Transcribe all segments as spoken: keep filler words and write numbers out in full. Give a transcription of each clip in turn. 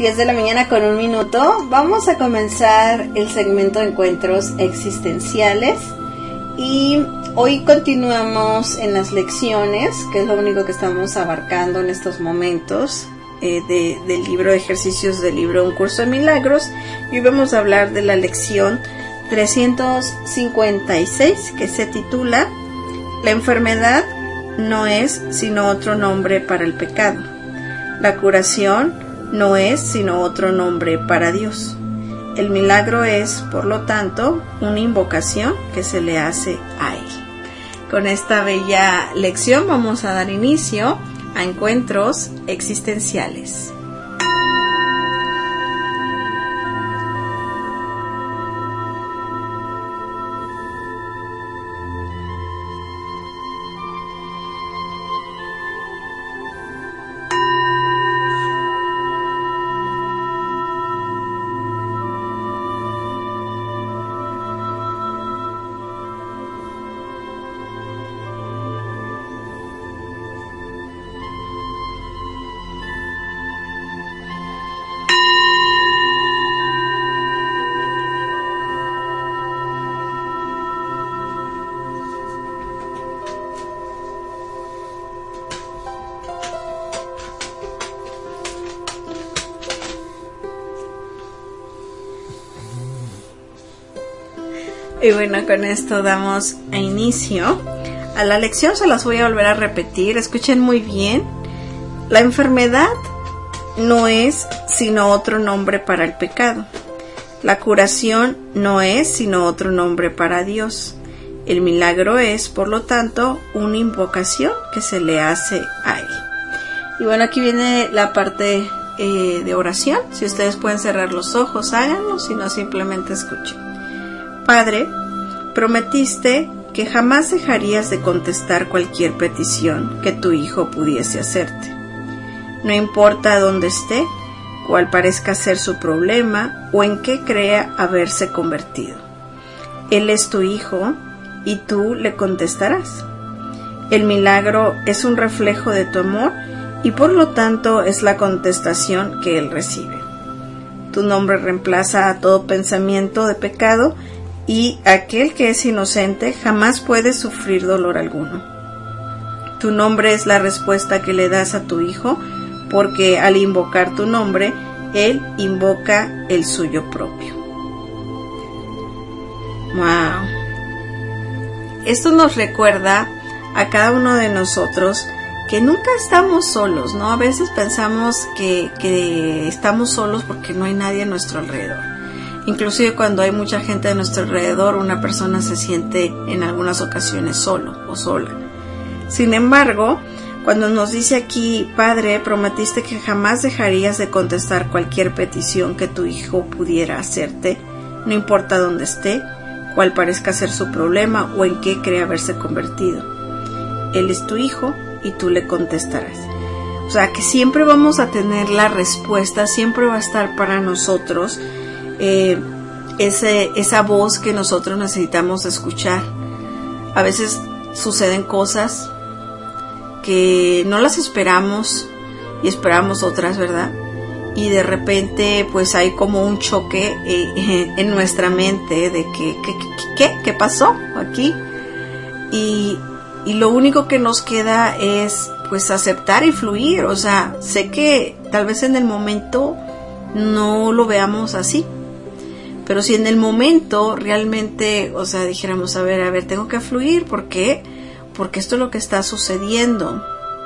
diez de la mañana con un minuto. Vamos a comenzar el segmento de encuentros existenciales y hoy continuamos en las lecciones, que es lo único que estamos abarcando en estos momentos eh, de, del libro de ejercicios del libro Un Curso de Milagros. Y hoy vamos a hablar de la lección trescientos cincuenta y seis, que se titula La enfermedad no es sino otro nombre para el pecado. La curación no es sino otro nombre para Dios. El milagro es, por lo tanto, una invocación que se le hace a Él. Con esta bella lección vamos a dar inicio a encuentros existenciales. Y bueno, con esto damos a inicio a la lección. Se las voy a volver a repetir. Escuchen muy bien. La enfermedad no es sino otro nombre para el pecado. La curación no es sino otro nombre para Dios. El milagro es, por lo tanto, una invocación que se le hace a Él. Y bueno, aquí viene la parte eh, de oración. Si ustedes pueden cerrar los ojos, háganlo. Si no, simplemente escuchen. Padre, prometiste que jamás dejarías de contestar cualquier petición que tu Hijo pudiese hacerte. No importa dónde esté, cuál parezca ser su problema o en qué crea haberse convertido. Él es tu Hijo y tú le contestarás. El milagro es un reflejo de tu amor y por lo tanto es la contestación que Él recibe. Tu nombre reemplaza a todo pensamiento de pecado y aquel que es inocente jamás puede sufrir dolor alguno. Tu nombre es la respuesta que le das a tu Hijo, porque al invocar tu nombre, Él invoca el suyo propio. ¡Wow! Esto nos recuerda a cada uno de nosotros que nunca estamos solos, ¿no? A veces pensamos que, que estamos solos porque no hay nadie a nuestro alrededor. Inclusive cuando hay mucha gente a nuestro alrededor, una persona se siente en algunas ocasiones solo o sola. Sin embargo, cuando nos dice aquí, Padre, prometiste que jamás dejarías de contestar cualquier petición que tu Hijo pudiera hacerte, no importa dónde esté, cuál parezca ser su problema o en qué cree haberse convertido. Él es tu Hijo y tú le contestarás. O sea, que siempre vamos a tener la respuesta, siempre va a estar para nosotros Eh, ese, esa voz que nosotros necesitamos escuchar. A veces suceden cosas que no las esperamos y esperamos otras, ¿verdad? Y de repente pues hay como un choque eh, en nuestra mente de que ¿qué, qué, qué pasó aquí? Y, y lo único que nos queda es pues aceptar y fluir. O sea, sé que tal vez en el momento no lo veamos así, pero si en el momento realmente, o sea, dijéramos, a ver, a ver, tengo que fluir, ¿por qué? Porque esto es lo que está sucediendo.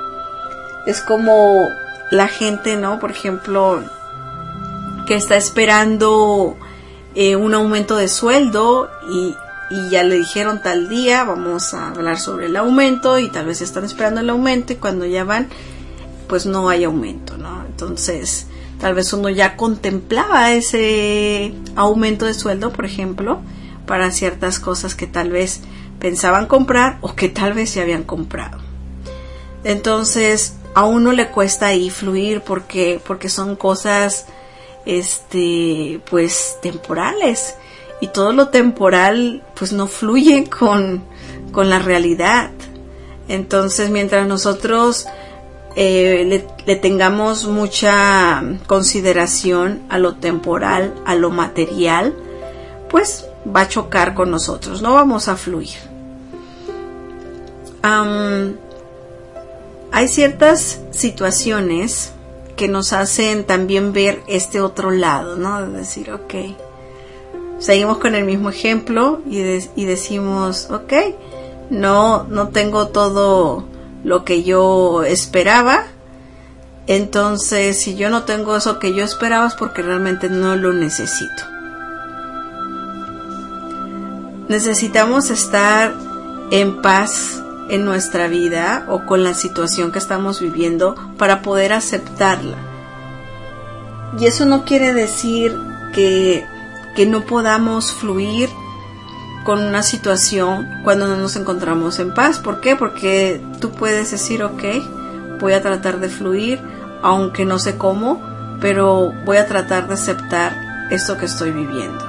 Es como la gente, ¿no? Por ejemplo, que está esperando eh, un aumento de sueldo y, y ya le dijeron tal día, vamos a hablar sobre el aumento, y tal vez están esperando el aumento y cuando ya van, pues no hay aumento, ¿no? Entonces, tal vez uno ya contemplaba ese aumento de sueldo, por ejemplo, para ciertas cosas que tal vez pensaban comprar o que tal vez ya habían comprado. Entonces, a uno le cuesta ahí fluir porque, porque son cosas, este, pues, temporales. Y todo lo temporal, pues, no fluye con, con la realidad. Entonces, mientras nosotros eh, le, le tengamos mucha consideración a lo temporal, a lo material, pues va a chocar con nosotros, no vamos a fluir. Um, hay ciertas situaciones que nos hacen también ver este otro lado, ¿no? De decir, ok, seguimos con el mismo ejemplo y, de, y decimos, ok, no, no tengo todo lo que yo esperaba, entonces si yo no tengo eso que yo esperaba es porque realmente no lo necesito. Necesitamos estar en paz en nuestra vida o con la situación que estamos viviendo para poder aceptarla. Y eso no quiere decir que, que no podamos fluir con una situación cuando no nos encontramos en paz. ¿Por qué? Porque tú puedes decir, ok, voy a tratar de fluir, aunque no sé cómo, pero voy a tratar de aceptar esto que estoy viviendo.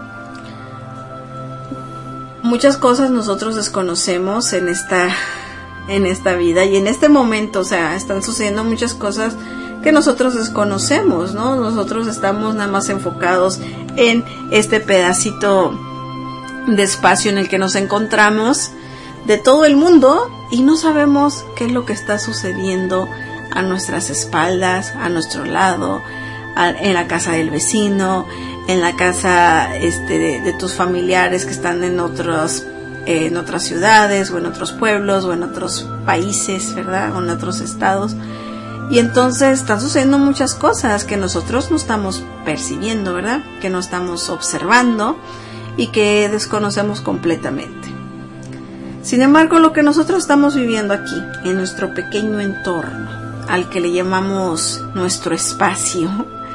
Muchas cosas nosotros desconocemos en esta, en esta vida y en este momento, o sea, están sucediendo muchas cosas que nosotros desconocemos, ¿no? Nosotros estamos nada más enfocados en este pedacito de espacio en el que nos encontramos de todo el mundo y no sabemos qué es lo que está sucediendo a nuestras espaldas, a nuestro lado, a, en la casa del vecino, en la casa este, de, de tus familiares que están en otros, eh, en otras ciudades o en otros pueblos o en otros países, ¿verdad? O en otros estados. Y entonces están sucediendo muchas cosas que nosotros no estamos percibiendo, ¿verdad? Que no estamos observando y que desconocemos completamente. Sin embargo, lo que nosotros estamos viviendo aquí, en nuestro pequeño entorno, al que le llamamos nuestro espacio,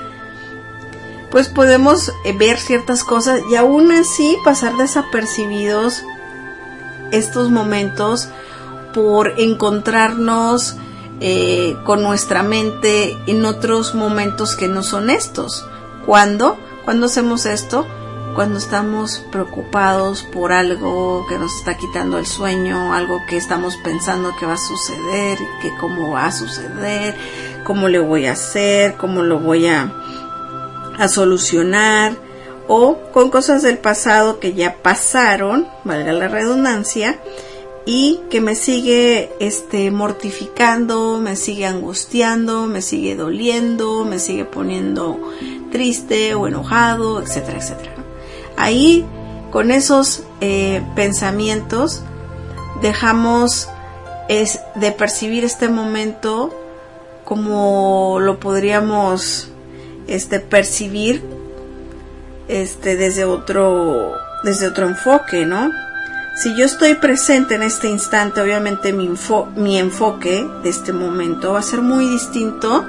pues podemos ver ciertas cosas y aún así pasar desapercibidos estos momentos por encontrarnos eh, con nuestra mente en otros momentos que no son estos. ¿Cuándo? ¿Cuándo hacemos esto? Cuando estamos preocupados por algo que nos está quitando el sueño, algo que estamos pensando que va a suceder, que cómo va a suceder, cómo le voy a hacer, cómo lo voy a, a solucionar, o con cosas del pasado que ya pasaron, valga la redundancia, y que me sigue este mortificando, me sigue angustiando, me sigue doliendo, me sigue poniendo triste o enojado, etcétera, etcétera. Ahí, con esos eh, pensamientos, dejamos es, de percibir este momento como lo podríamos este, percibir este, desde otro, desde otro enfoque, ¿no? Si yo estoy presente en este instante, obviamente mi, info, mi enfoque de este momento va a ser muy distinto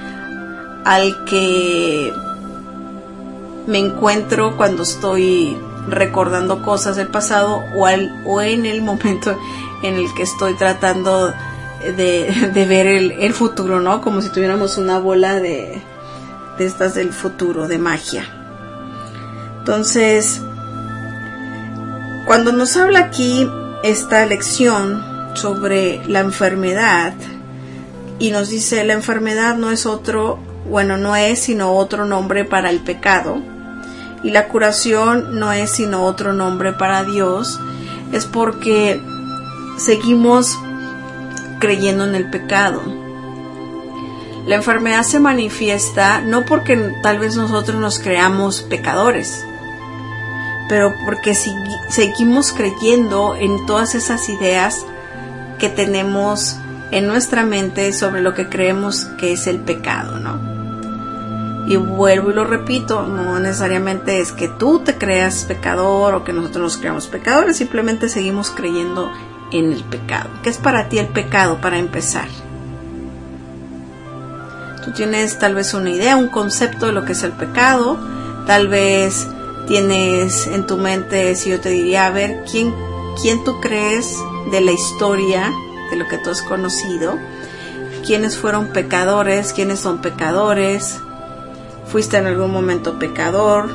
al que me encuentro cuando estoy recordando cosas del pasado o, al, o en el momento en el que estoy tratando de, de ver el, el futuro, ¿no? Como si tuviéramos una bola de, de estas del futuro, de magia. Entonces, cuando nos habla aquí esta lección sobre la enfermedad y nos dice la enfermedad no es otro, bueno, no es sino otro nombre para el pecado, y la curación no es sino otro nombre para Dios, es porque seguimos creyendo en el pecado. La enfermedad se manifiesta no porque tal vez nosotros nos creamos pecadores, pero porque si, seguimos creyendo en todas esas ideas que tenemos en nuestra mente sobre lo que creemos que es el pecado, ¿no? Y vuelvo y lo repito, no necesariamente es que tú te creas pecador o que nosotros nos creamos pecadores, simplemente seguimos creyendo en el pecado. ¿Qué es para ti el pecado para empezar? Tú tienes tal vez una idea, un concepto de lo que es el pecado, tal vez tienes en tu mente, si yo te diría, a ver, ¿quién, quién tú crees de la historia, de lo que tú has conocido? ¿Quiénes fueron pecadores? ¿Quiénes son pecadores? ¿Fuiste en algún momento pecador?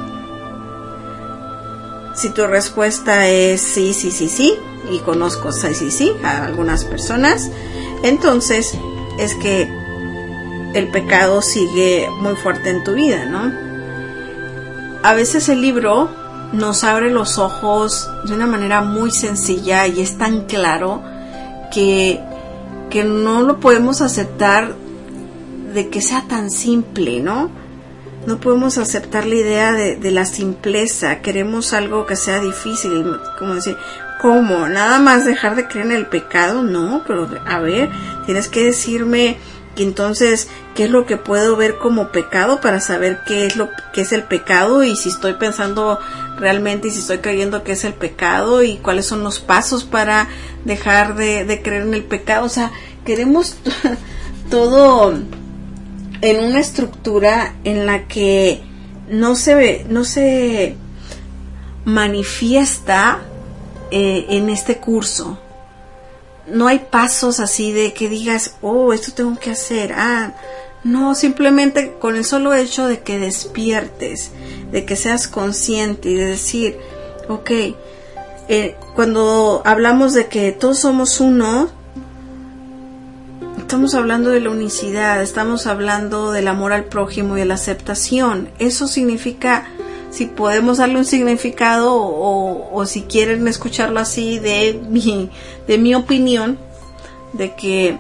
Si tu respuesta es sí, sí, sí, sí, y conozco sí, sí, sí a algunas personas, entonces es que el pecado sigue muy fuerte en tu vida, ¿no? A veces el libro nos abre los ojos de una manera muy sencilla y es tan claro que, que no lo podemos aceptar de que sea tan simple, ¿no? No podemos aceptar la idea de, de la simpleza. Queremos algo que sea difícil, como decir, ¿cómo? ¿Nada más dejar de creer en el pecado? No, pero a ver, tienes que decirme que entonces, ¿qué es lo que puedo ver como pecado para saber qué es lo que es el pecado y si estoy pensando realmente y si estoy creyendo que es el pecado y cuáles son los pasos para dejar de, de creer en el pecado? O sea, queremos todo en una estructura en la que no se no se manifiesta eh, en este curso. No hay pasos así de que digas, oh, esto tengo que hacer. Ah, no, simplemente con el solo hecho de que despiertes, de que seas consciente y de decir, ok, eh, cuando hablamos de que todos somos uno, estamos hablando de la unicidad, estamos hablando del amor al prójimo y de la aceptación. Eso significa, si podemos darle un significado o, o si quieren escucharlo así, de mi, de mi opinión, de que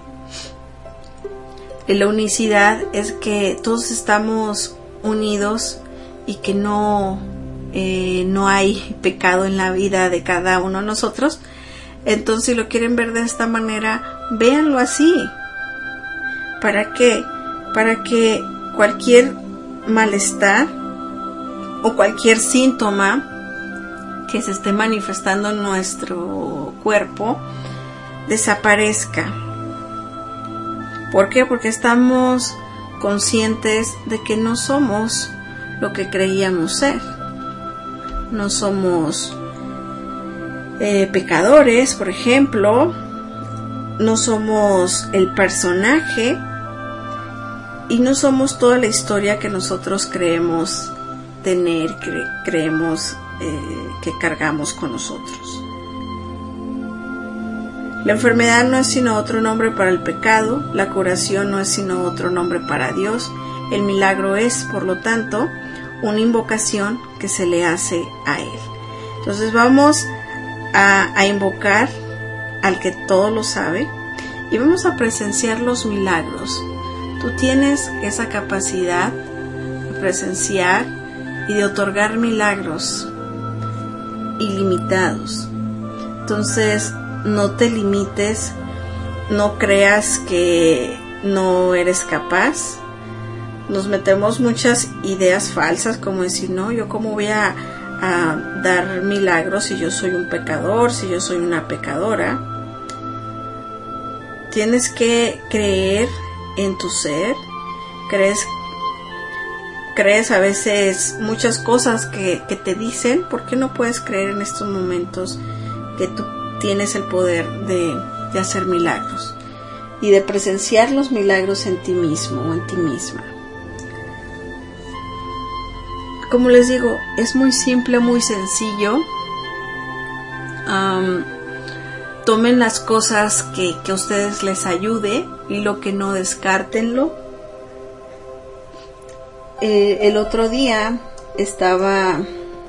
la unicidad es que todos estamos unidos y que no, eh, no hay pecado en la vida de cada uno de nosotros. Entonces, si lo quieren ver de esta manera, véanlo así. ¿Para qué? Para que cualquier malestar o cualquier síntoma que se esté manifestando en nuestro cuerpo desaparezca. ¿Por qué? Porque estamos conscientes de que no somos lo que creíamos ser. No somos eh, pecadores, por ejemplo. No somos el personaje y no somos toda la historia que nosotros creemos tener, cre- creemos eh, que cargamos con nosotros. La enfermedad no es sino otro nombre para el pecado, la curación no es sino otro nombre para Dios, el milagro es, por lo tanto, una invocación que se le hace a Él. Entonces vamos a, a invocar al que todo lo sabe y vamos a presenciar los milagros. Tú tienes esa capacidad de presenciar y de otorgar milagros ilimitados. Entonces, no te limites, no creas que no eres capaz. Nos metemos muchas ideas falsas, como decir, no, yo cómo voy a, a dar milagros si yo soy un pecador, si yo soy una pecadora. Tienes que creer en tu ser, crees crees a veces muchas cosas que, que te dicen. ¿Por qué no puedes creer en estos momentos que tú tienes el poder de, de hacer milagros y de presenciar los milagros en ti mismo o en ti misma? Como les digo, es muy simple, muy sencillo. Um, tomen las cosas que, que a ustedes les ayude y lo que no, descártenlo. Eh, el otro día estaba,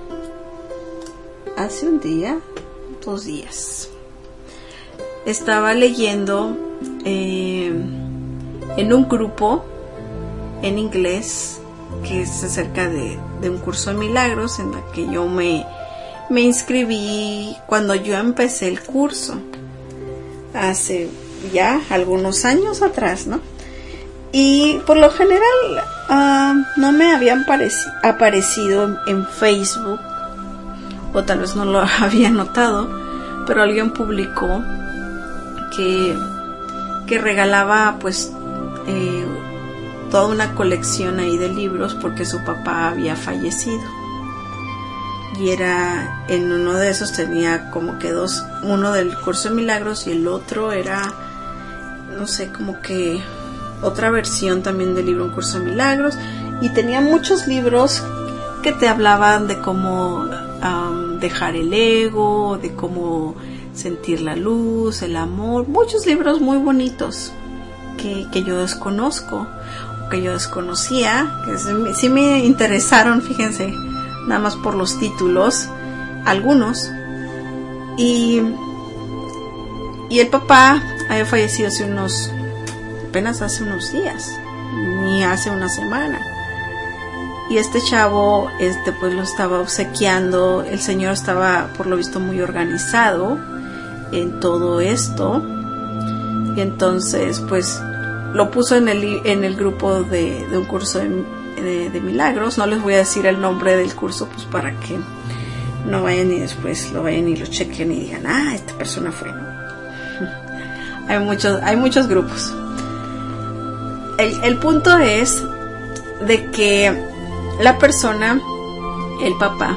hace un día, dos días, estaba leyendo eh, en un grupo en inglés que es acerca de, de un curso de milagros en la que yo me, me inscribí cuando yo empecé el curso, hace ya algunos años atrás, ¿no? Y por lo general uh, no me habían pareci- aparecido en, en Facebook, o tal vez no lo había notado, pero alguien publicó que, que regalaba pues eh, toda una colección ahí de libros porque su papá había fallecido. Y era, en uno de esos tenía como que dos, uno del curso de milagros y el otro era, no sé, como que otra versión también del libro Un curso de milagros, y tenía muchos libros que te hablaban de cómo um, dejar el ego, de cómo sentir la luz, el amor, muchos libros muy bonitos que, que yo desconozco, que yo desconocía, que sí me interesaron, fíjense, nada más por los títulos, algunos. Y, y el papá había fallecido hace unos, apenas hace unos días, ni hace una semana. Y este chavo, este, pues lo estaba obsequiando. El señor estaba, por lo visto, muy organizado en todo esto. Y entonces, pues, lo puso en el, en el grupo de, de un curso de, de, de milagros. No les voy a decir el nombre del curso, pues, para que no vayan y después lo vayan y lo chequen y digan, ah, esta persona fue, ¿no? Hay muchos, hay muchos grupos. El, el punto es de que la persona, el papá,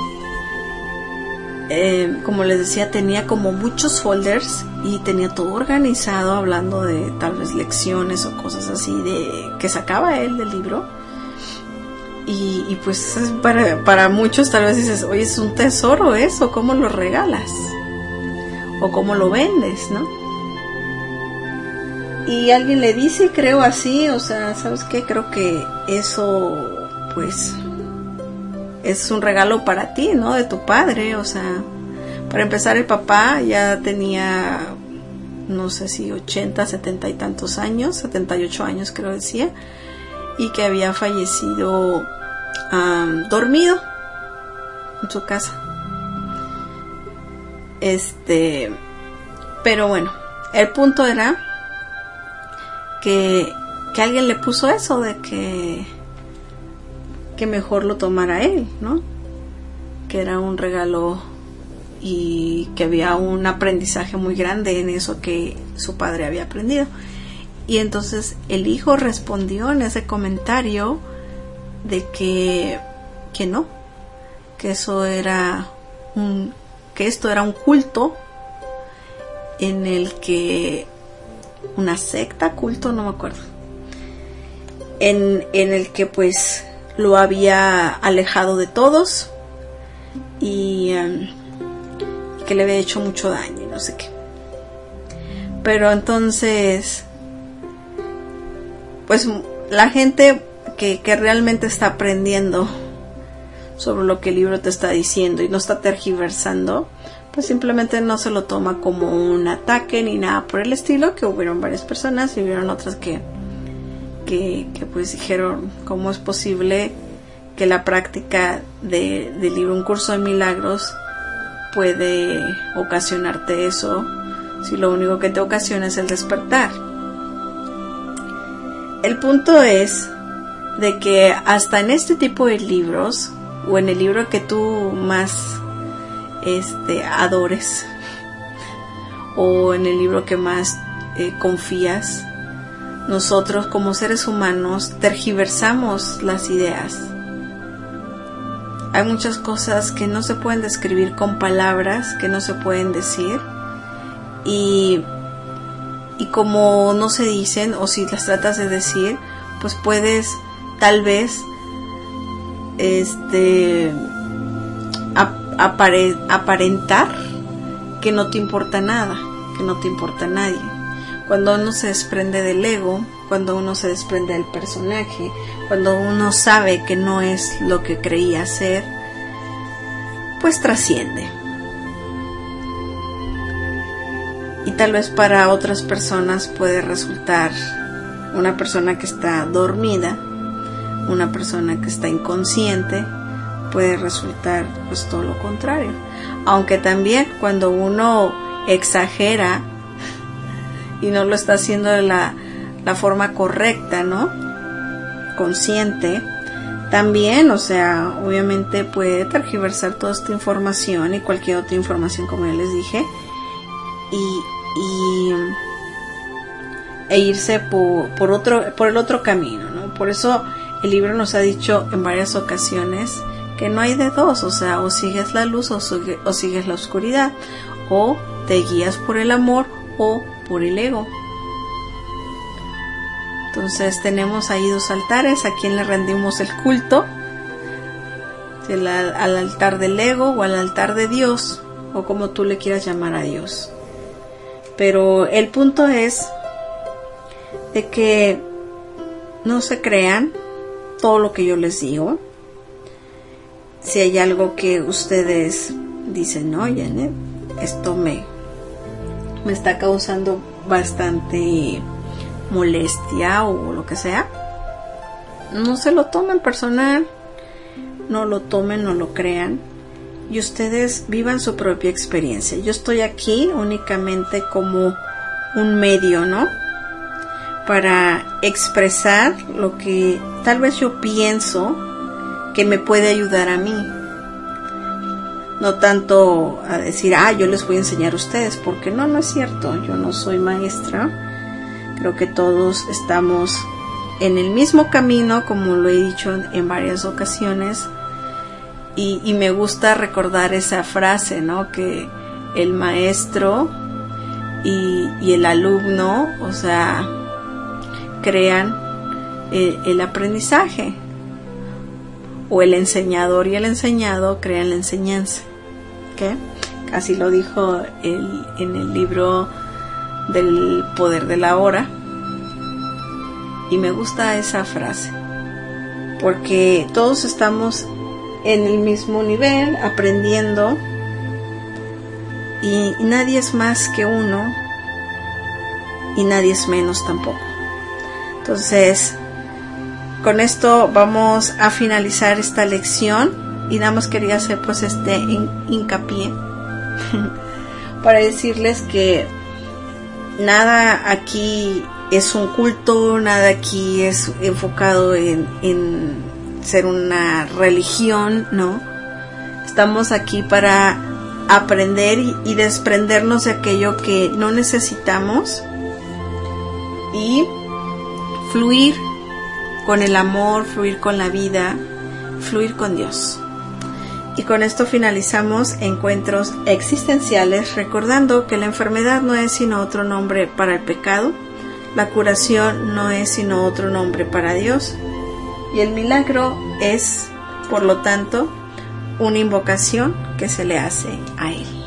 eh, como les decía, tenía como muchos folders y tenía todo organizado, hablando de tal vez lecciones o cosas así de que sacaba él del libro. Y, y pues para, para muchos tal vez dices, oye, es un tesoro eso, ¿cómo lo regalas? O cómo lo vendes, ¿no? Y alguien le dice, creo así, o sea, ¿sabes qué? Creo que eso, pues, es un regalo para ti, ¿no? De tu padre, o sea, para empezar, el papá ya tenía, no sé si ochenta, setenta y tantos años, setenta y ocho años creo decía, y que había fallecido um, dormido en su casa. Este, pero bueno, el punto era que, que alguien le puso eso de que que mejor lo tomara él, ¿no? Que era un regalo y que había un aprendizaje muy grande en eso que su padre había aprendido. Y entonces el hijo respondió en ese comentario de que que no, que eso era un que esto era un culto en el que una secta, culto, no me acuerdo, en, en el que pues lo había alejado de todos y um, que le había hecho mucho daño y no sé qué. Pero entonces, pues la gente que, que realmente está aprendiendo sobre lo que el libro te está diciendo y no está tergiversando, pues simplemente no se lo toma como un ataque ni nada por el estilo, que hubieron varias personas y hubieron otras que que, que pues dijeron, ¿cómo es posible que la práctica de, del libro Un Curso de Milagros puede ocasionarte eso si lo único que te ocasiona es el despertar? El punto es de que hasta en este tipo de libros, o en el libro que tú más este, adores, o en el libro que más eh, confías, nosotros como seres humanos tergiversamos las ideas. Hay muchas cosas que no se pueden describir con palabras, que no se pueden decir, y, y como no se dicen, o si las tratas de decir, pues puedes tal vez este apare, aparentar que no te importa nada, que no te importa nadie. Cuando uno se desprende del ego, cuando uno se desprende del personaje, cuando uno sabe que no es lo que creía ser, pues trasciende. Y tal vez para otras personas puede resultar una persona que está dormida, una persona que está inconsciente, puede resultar pues todo lo contrario. Aunque también cuando uno exagera y no lo está haciendo de la, la forma correcta, ¿no? Consciente, también, o sea, obviamente puede tergiversar toda esta información y cualquier otra información, como ya les dije, y, y e irse por, por otro, por el otro camino, ¿no? Por eso el libro nos ha dicho en varias ocasiones que no hay de dos, o sea, o sigues la luz o, sigue, o sigues la oscuridad, o te guías por el amor o por el ego. Entonces tenemos ahí dos altares, a quien le rendimos el culto, el, al altar del ego o al altar de Dios, o como tú le quieras llamar a Dios. Pero el punto es de que no se crean todo lo que yo les digo. Si hay algo que ustedes dicen, no, Janet, esto me, me está causando bastante molestia o lo que sea, no se lo tomen personal, no lo tomen, no lo crean, y ustedes vivan su propia experiencia. Yo estoy aquí únicamente como un medio, ¿no?, para expresar lo que tal vez yo pienso que me puede ayudar a mí. No tanto a decir, ah, yo les voy a enseñar a ustedes, porque no, no es cierto. Yo no soy maestra. Creo que todos estamos en el mismo camino, como lo he dicho en varias ocasiones. Y, y me gusta recordar esa frase, ¿no? Que el maestro y, y el alumno, o sea, crean el, el aprendizaje, o el enseñador y el enseñado crean la enseñanza. ¿Okay? Así lo dijo el, en el libro del poder de la hora, y me gusta esa frase porque todos estamos en el mismo nivel aprendiendo, y, y nadie es más que uno y nadie es menos tampoco. Entonces, con esto vamos a finalizar esta lección, y nada más quería hacer pues este hincapié para decirles que nada aquí es un culto, nada aquí es enfocado en, en ser una religión, ¿no? Estamos aquí para aprender y, y desprendernos de aquello que no necesitamos y fluir con el amor, fluir con la vida, fluir con Dios. Y con esto finalizamos Encuentros Existenciales, recordando que la enfermedad no es sino otro nombre para el pecado, la curación no es sino otro nombre para Dios, y el milagro es, por lo tanto, una invocación que se le hace a Él.